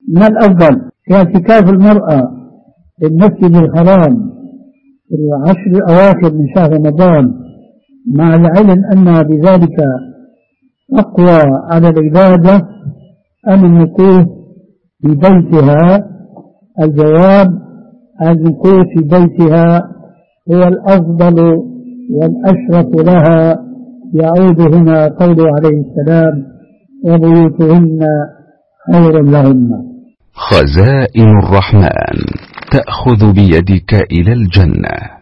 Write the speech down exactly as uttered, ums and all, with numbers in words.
ما الأفضل في اعتكاف المرأة في المسجد الحرام في العشر الأواخر من شهر رمضان، مع العلم أن بذلك أقوى على العبادة، أم المكوث في بيتها؟ الجواب: المكوث في بيتها هو الأفضل والأشرف لها. يعود هنا قوله عليه السلام: وبيوتهن خير لهن. خزائن الرحمن تأخذ بيدك إلى الجنة.